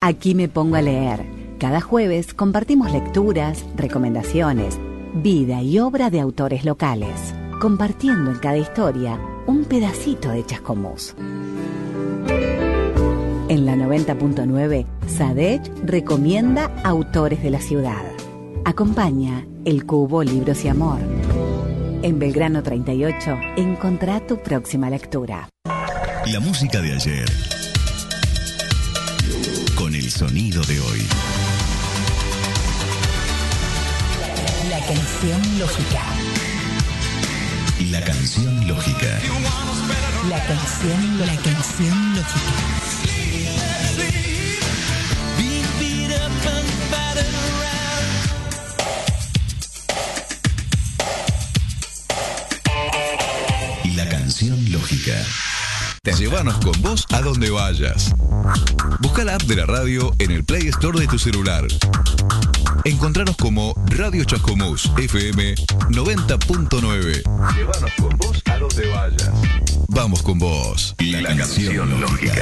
Aquí me pongo a leer. Cada jueves compartimos lecturas, recomendaciones, vida y obra de autores locales, compartiendo en cada historia un pedacito de Chascomús. En la 90.9, Sadech recomienda autores de la ciudad. Acompaña El Cubo Libros y Amor. En Belgrano 38, encontrá tu próxima lectura. La música de ayer, con el sonido de hoy. La canción lógica. La canción lógica. La canción lógica. La canción lógica. Llévanos con vos a donde vayas. Busca la app de la radio en el Play Store de tu celular. Encontranos como Radio Chascomús FM 90.9. Llévanos con vos a donde vayas. Vamos con vos. La canción lógica.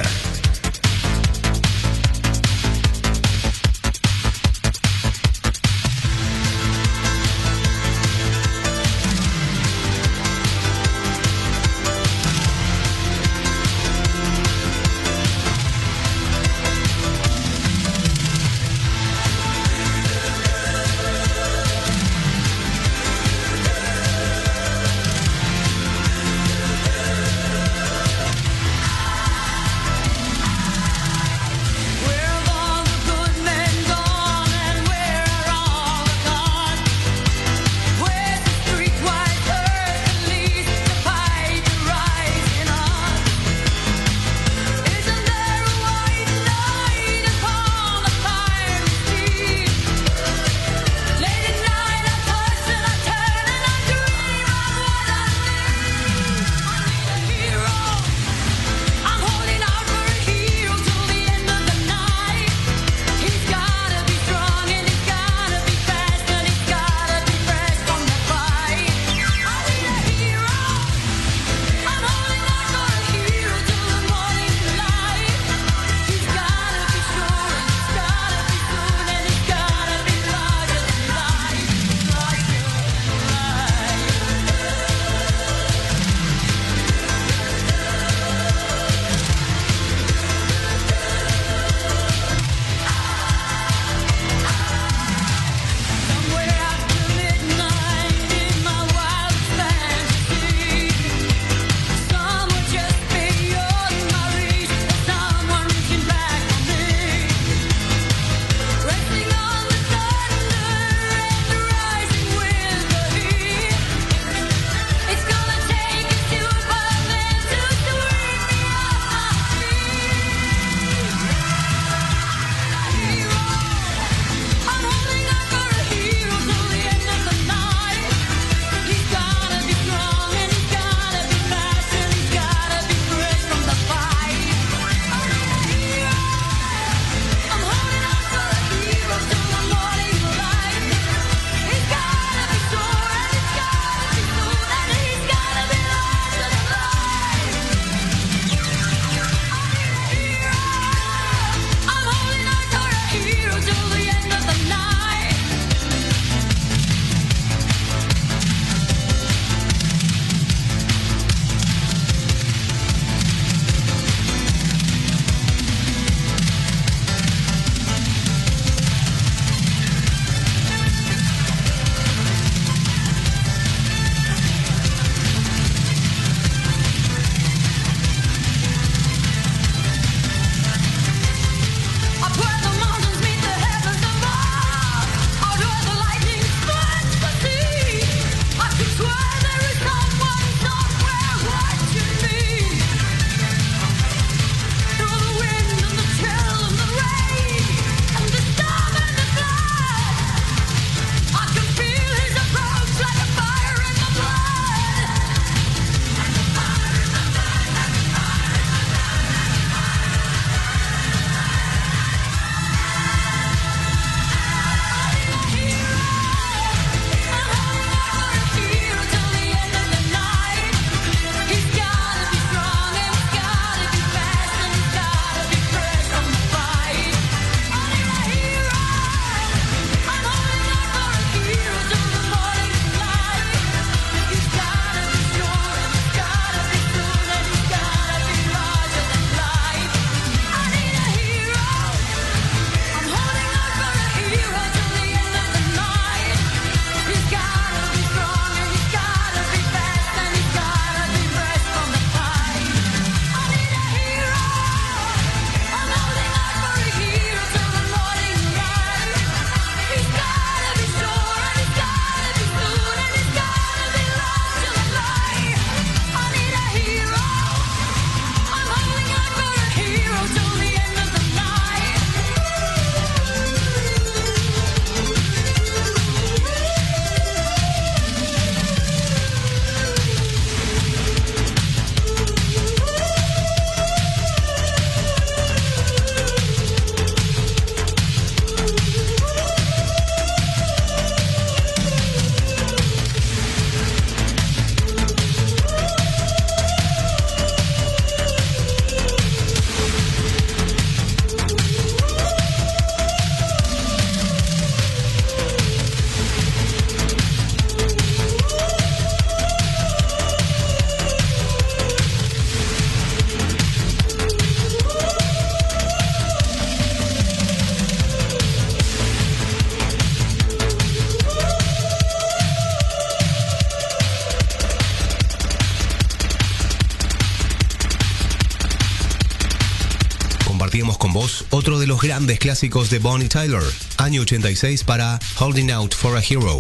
escuchamos otro de los grandes clásicos de Bonnie Tyler, año 86 para Holding Out for a Hero.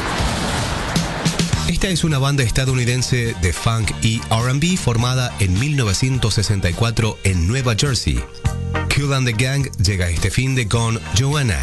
Esta es una banda estadounidense de funk y R&B formada en 1964 en Nueva Jersey. Kool and the Gang llega este fin de con Joanna.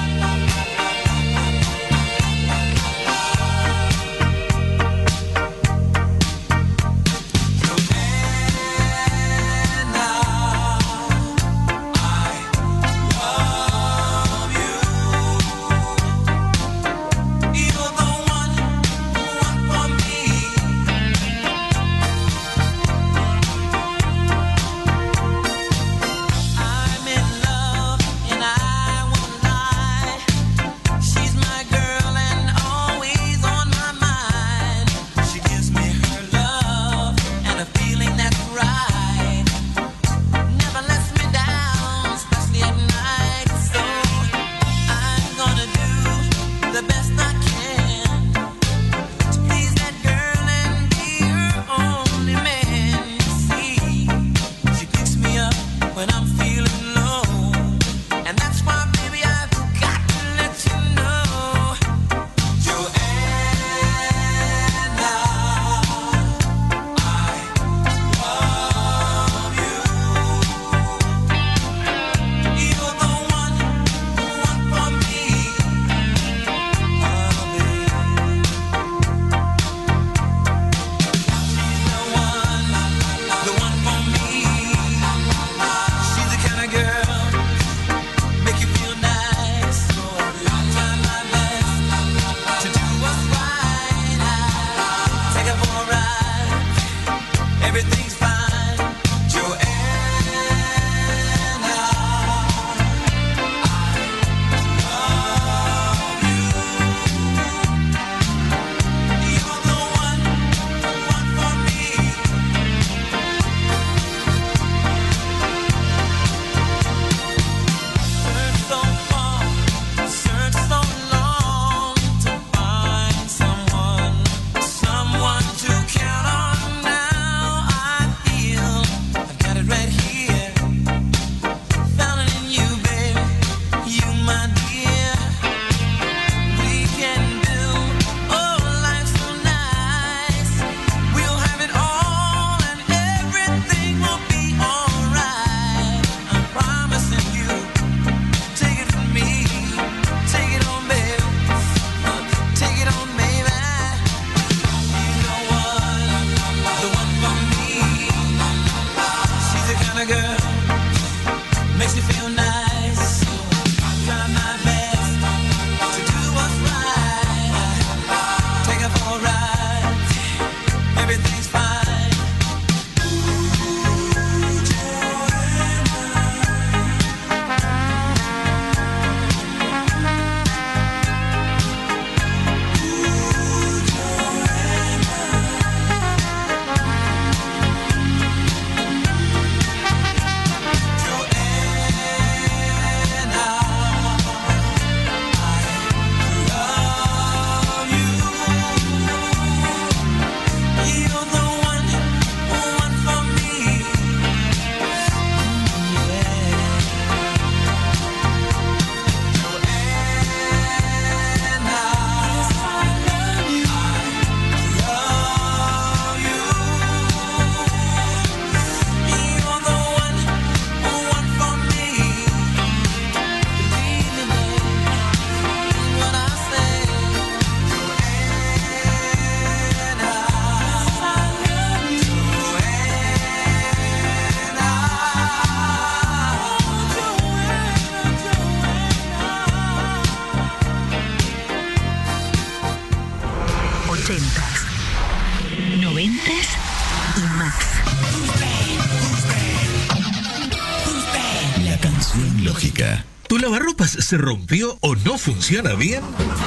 ¿Tu lavarropas se rompió o no funciona bien?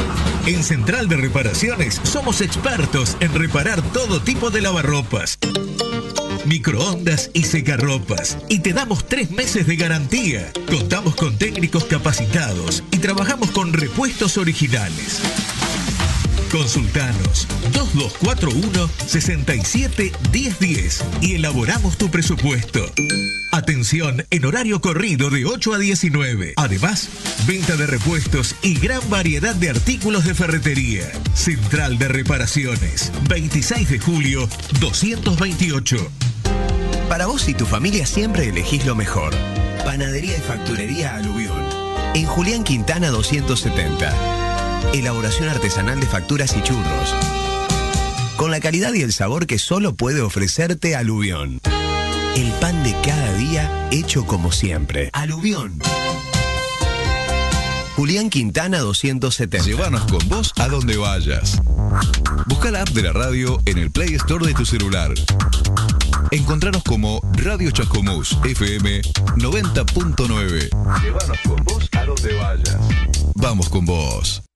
En Central de Reparaciones somos expertos en reparar todo tipo de lavarropas, microondas y secarropas. Y te damos 3 meses de garantía. Contamos con técnicos capacitados y trabajamos con repuestos originales. Consultanos 2241-671010 y elaboramos tu presupuesto. Atención en horario corrido de 8 a 19. Además, venta de repuestos y gran variedad de artículos de ferretería. Central de Reparaciones, 26 de julio, 228. Para vos y tu familia siempre elegís lo mejor. Panadería y facturería Alubión. En Julián Quintana 270. Elaboración artesanal de facturas y churros. Con la calidad y el sabor que solo puede ofrecerte Alubión. El pan de cada día hecho como siempre. Alubión. Julián Quintana 270. Llévanos con vos a donde vayas. Busca la app de la radio en el Play Store de tu celular. Encontranos como Radio Chascomús FM 90.9. Llévanos con vos a donde vayas. Vamos con vos.